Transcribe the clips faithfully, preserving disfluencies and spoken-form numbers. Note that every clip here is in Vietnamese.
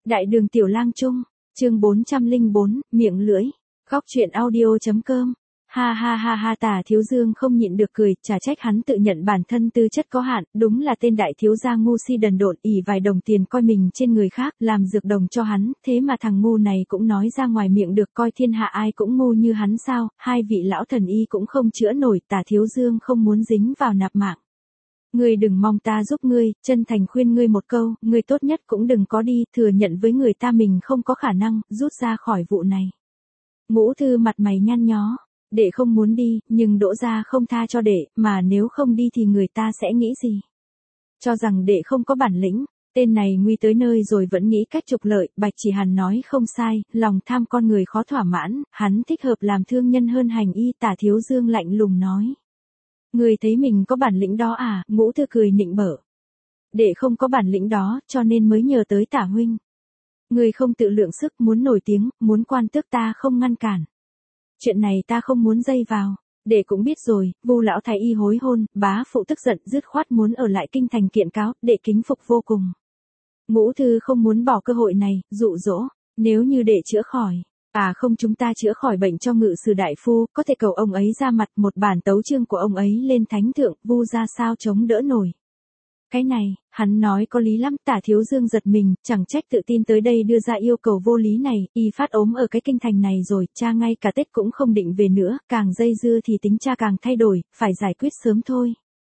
Đại đường Tiểu Lang Trung, chương bốn trăm lẻ bốn, miệng lưỡi. Góc truyện audio.com. Ha ha ha ha, Tả Thiếu Dương không nhịn được cười, chả trách hắn tự nhận bản thân tư chất có hạn, đúng là tên đại thiếu gia ngu si đần độn, ỷ vài đồng tiền coi mình trên người khác, làm dược đồng cho hắn, thế mà thằng ngu này cũng nói ra ngoài miệng được, coi thiên hạ ai cũng ngu như hắn sao? Hai vị lão thần y cũng không chữa nổi, Tả Thiếu Dương không muốn dính vào nạp mạng. Ngươi đừng mong ta giúp ngươi, chân thành khuyên ngươi một câu, ngươi tốt nhất cũng đừng có đi, thừa nhận với người ta mình không có khả năng, rút ra khỏi vụ này. Ngũ Thư mặt mày nhăn nhó, đệ không muốn đi, nhưng Đỗ gia không tha cho đệ, mà nếu không đi thì người ta sẽ nghĩ gì? Cho rằng đệ không có bản lĩnh, tên này nguy tới nơi rồi vẫn nghĩ cách trục lợi, Bạch Chỉ Hàn nói không sai, lòng tham con người khó thỏa mãn, hắn thích hợp làm thương nhân hơn hành y. Tả Thiếu Dương lạnh lùng nói. Người thấy mình có bản lĩnh đó à? Ngũ Thư cười nịnh bợ. Đệ không có bản lĩnh đó, cho nên mới nhờ tới Tả huynh. Người không tự lượng sức, muốn nổi tiếng, muốn quan tước ta không ngăn cản. Chuyện này ta không muốn dây vào. Đệ cũng biết rồi, Vu lão thái y hối hôn, bá phụ tức giận dứt khoát muốn ở lại kinh thành kiện cáo, đệ kính phục vô cùng. Ngũ Thư không muốn bỏ cơ hội này, dụ dỗ, nếu như đệ chữa khỏi. À không, chúng ta chữa khỏi bệnh cho Ngự Sử đại phu, có thể cầu ông ấy ra mặt, một bản tấu chương của ông ấy lên thánh thượng, Vu ra sao chống đỡ nổi. Cái này, hắn nói có lý lắm. Tả Thiếu Dương giật mình, chẳng trách tự tin tới đây đưa ra yêu cầu vô lý này, y phát ốm ở cái kinh thành này rồi, cha ngay cả Tết cũng không định về nữa, càng dây dưa thì tính cha càng thay đổi, phải giải quyết sớm thôi.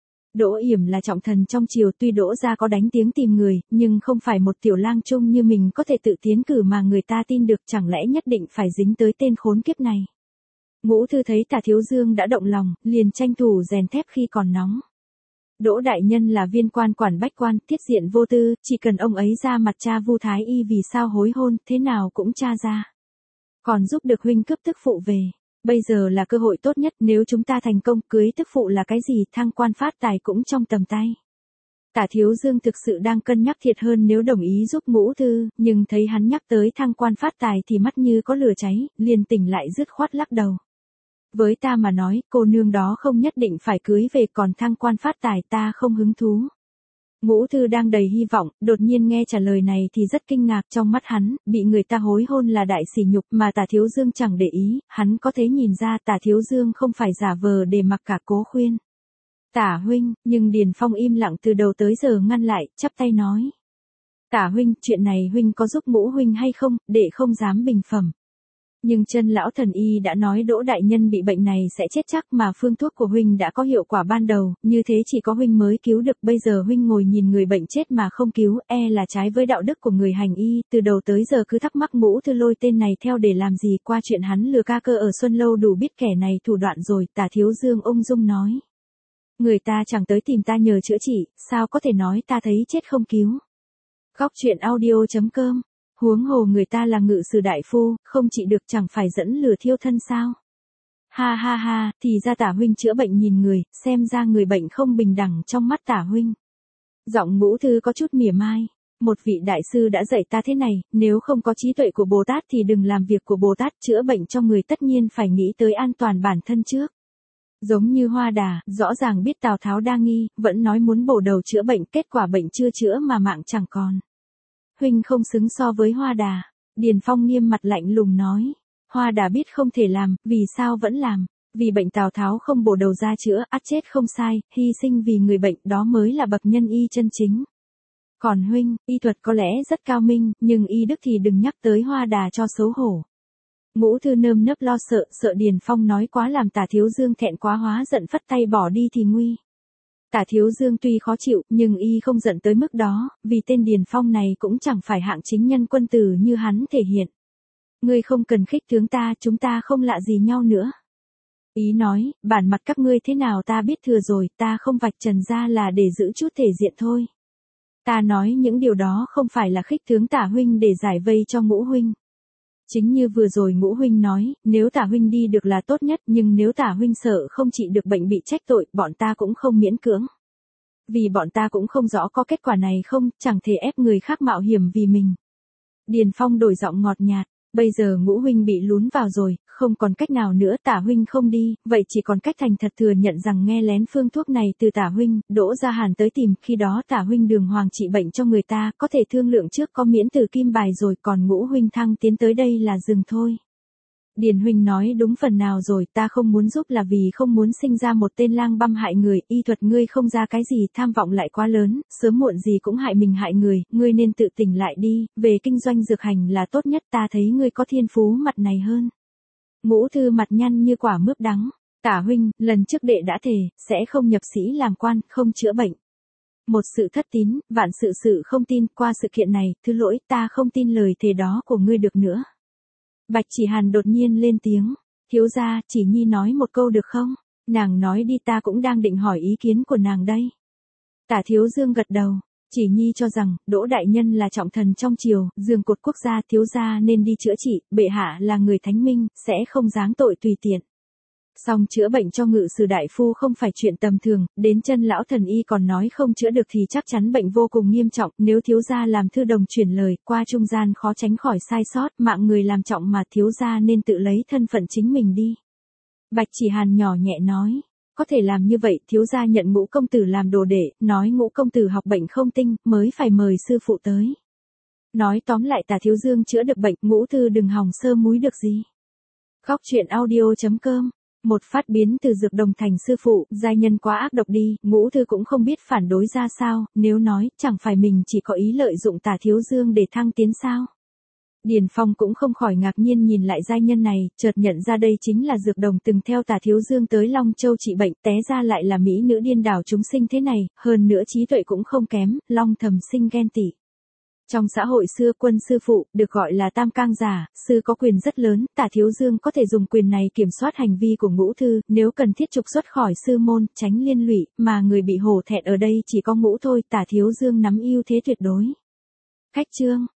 Đỗ Yểm là trọng thần trong triều, tuy Đỗ gia có đánh tiếng tìm người, nhưng không phải một tiểu lang trung như mình có thể tự tiến cử mà người ta tin được, chẳng lẽ nhất định phải dính tới tên khốn kiếp này. Ngũ Thư thấy Tả Thiếu Dương đã động lòng, liền tranh thủ rèn thép khi còn nóng. Đỗ đại nhân là viên quan quản bách quan, tiết diện vô tư, chỉ cần ông ấy ra mặt tra Vu thái y vì sao hối hôn, thế nào cũng tra ra. Còn giúp được huynh cướp tức phụ về. Bây giờ là cơ hội tốt nhất, nếu chúng ta thành công, cưới tức phụ là cái gì, thăng quan phát tài cũng trong tầm tay. Tả Thiếu Dương thực sự đang cân nhắc thiệt hơn nếu đồng ý giúp Ngũ Thư, nhưng thấy hắn nhắc tới thăng quan phát tài thì mắt như có lửa cháy, liền tỉnh lại dứt khoát lắc đầu. Với ta mà nói, cô nương đó không nhất định phải cưới về, còn thăng quan phát tài ta không hứng thú. Ngũ Thư đang đầy hy vọng, đột nhiên nghe trả lời này thì rất kinh ngạc, trong mắt hắn, bị người ta hối hôn là đại sỉ nhục, mà Tả Thiếu Dương chẳng để ý, hắn có thể nhìn ra Tả Thiếu Dương không phải giả vờ để mặc cả, cố khuyên. Tả huynh, nhưng Điền Phong im lặng từ đầu tới giờ ngăn lại, chắp tay nói. Tả huynh, chuyện này huynh có giúp Ngũ huynh hay không, đệ không dám bình phẩm. Nhưng chân lão thần y đã nói Đỗ đại nhân bị bệnh này sẽ chết chắc, mà phương thuốc của huynh đã có hiệu quả ban đầu, như thế chỉ có huynh mới cứu được, bây giờ huynh ngồi nhìn người bệnh chết mà không cứu, e là trái với đạo đức của người hành y, từ đầu tới giờ cứ thắc mắc Ngũ Thư lôi tên này theo để làm gì, qua chuyện hắn lừa ca cơ ở Xuân Lâu đủ biết kẻ này thủ đoạn rồi. Tả Thiếu Dương ung dung nói. Người ta chẳng tới tìm ta nhờ chữa trị, sao có thể nói ta thấy chết không cứu. Góc truyện audio.com. Huống hồ người ta là Ngự Sử đại phu, không trị được chẳng phải dẫn lửa thiêu thân sao? Ha ha ha, thì ra Tả huynh chữa bệnh nhìn người, xem ra người bệnh không bình đẳng trong mắt Tả huynh. Giọng Ngũ Thư có chút mỉa mai. Một vị đại sư đã dạy ta thế này, nếu không có trí tuệ của Bồ Tát thì đừng làm việc của Bồ Tát, chữa bệnh cho người tất nhiên phải nghĩ tới an toàn bản thân trước. Giống như Hoa Đà, rõ ràng biết Tào Tháo đa nghi, vẫn nói muốn bổ đầu chữa bệnh, kết quả bệnh chưa chữa mà mạng chẳng còn. Huynh không xứng so với Hoa Đà. Điền Phong nghiêm mặt lạnh lùng nói. Hoa Đà biết không thể làm, vì sao vẫn làm? Vì bệnh Tào Tháo không bổ đầu ra chữa, ắt chết không sai, hy sinh vì người bệnh, đó mới là bậc nhân y chân chính. Còn huynh, y thuật có lẽ rất cao minh, nhưng y đức thì đừng nhắc tới Hoa Đà cho xấu hổ. Ngũ Thư nơm nớp lo sợ, sợ Điền Phong nói quá làm Tả Thiếu Dương thẹn quá hóa giận phất tay bỏ đi thì nguy. Tả Thiếu Dương tuy khó chịu, nhưng y không giận tới mức đó, vì tên Điền Phong này cũng chẳng phải hạng chính nhân quân tử như hắn thể hiện. Ngươi không cần khích tướng ta, chúng ta không lạ gì nhau nữa. Ý nói, bản mặt các ngươi thế nào ta biết thừa rồi, ta không vạch trần ra là để giữ chút thể diện thôi. Ta nói những điều đó không phải là khích tướng Tả huynh để giải vây cho Ngũ huynh. Chính như vừa rồi Ngũ huynh nói, nếu Tả huynh đi được là tốt nhất, nhưng nếu Tả huynh sợ không trị được bệnh bị trách tội, bọn ta cũng không miễn cưỡng. Vì bọn ta cũng không rõ có kết quả này không, chẳng thể ép người khác mạo hiểm vì mình. Điền Phong đổi giọng ngọt nhạt, bây giờ Ngũ huynh bị lún vào rồi, Không còn cách nào nữa, Tả huynh không đi, vậy chỉ còn cách thành thật thừa nhận rằng nghe lén phương thuốc này từ Tả huynh. Đỗ Gia Hàn tới tìm, khi đó Tả huynh đường hoàng trị bệnh cho người ta, có thể thương lượng trước có miễn từ kim bài rồi, còn Ngũ huynh thăng tiến tới đây là dừng thôi. Điền huynh nói đúng phần nào rồi, ta không muốn giúp là vì không muốn sinh ra một tên lang băm hại người, y thuật ngươi không ra cái gì, tham vọng lại quá lớn, sớm muộn gì cũng hại mình hại người, ngươi nên tự tỉnh lại đi, về kinh doanh dược hành là tốt nhất, ta thấy ngươi có thiên phú mặt này hơn. Ngũ Thư mặt nhăn như quả mướp đắng, Tả huynh, lần trước đệ đã thề, sẽ không nhập sĩ làm quan, không chữa bệnh. Một sự thất tín, vạn sự sự không tin, qua sự kiện này, thứ lỗi, ta không tin lời thề đó của ngươi được nữa. Bạch Chỉ Hàn đột nhiên lên tiếng, thiếu gia, Chỉ Nhi nói một câu được không? Nàng nói đi, ta cũng đang định hỏi ý kiến của nàng đây. Tả Thiếu Dương gật đầu, Chỉ Nhi cho rằng, Đỗ đại nhân là trọng thần trong triều, giường cột quốc gia, thiếu gia nên đi chữa trị, bệ hạ là người thánh minh, sẽ không giáng tội tùy tiện. Song chữa bệnh cho ngự sử đại phu không phải chuyện tầm thường, đến chân lão thần y còn nói không chữa được thì chắc chắn bệnh vô cùng nghiêm trọng, nếu thiếu gia làm thư đồng chuyển lời, qua trung gian khó tránh khỏi sai sót, mạng người làm trọng mà, thiếu gia nên tự lấy thân phận chính mình đi. Bạch Chỉ Hàn nhỏ nhẹ nói, có thể làm như vậy, thiếu gia nhận Ngũ công tử làm đồ đệ, nói Ngũ công tử học bệnh không tinh, mới phải mời sư phụ tới. Nói tóm lại, Tả Thiếu Dương chữa được bệnh, Ngũ Thư đừng hòng sơ múi được gì. Góc truyện audio chấm com. Một phát biến từ dược đồng thành sư phụ, giai nhân quá ác độc đi, Ngũ Thư cũng không biết phản đối ra sao, nếu nói, chẳng phải mình chỉ có ý lợi dụng Tả Thiếu Dương để thăng tiến sao. Điền Phong cũng không khỏi ngạc nhiên nhìn lại giai nhân này, chợt nhận ra đây chính là dược đồng từng theo Tả Thiếu Dương tới Long Châu trị bệnh, té ra lại là mỹ nữ điên đảo chúng sinh thế này, hơn nữa trí tuệ cũng không kém, Long thầm sinh ghen tị. Trong xã hội xưa, quân sư phụ, được gọi là tam cang giả, sư có quyền rất lớn, Tả Thiếu Dương có thể dùng quyền này kiểm soát hành vi của Ngũ Thư, nếu cần thiết trục xuất khỏi sư môn, tránh liên lụy, mà người bị hổ thẹn ở đây chỉ có Ngũ thôi, Tả Thiếu Dương nắm ưu thế tuyệt đối. Khách chương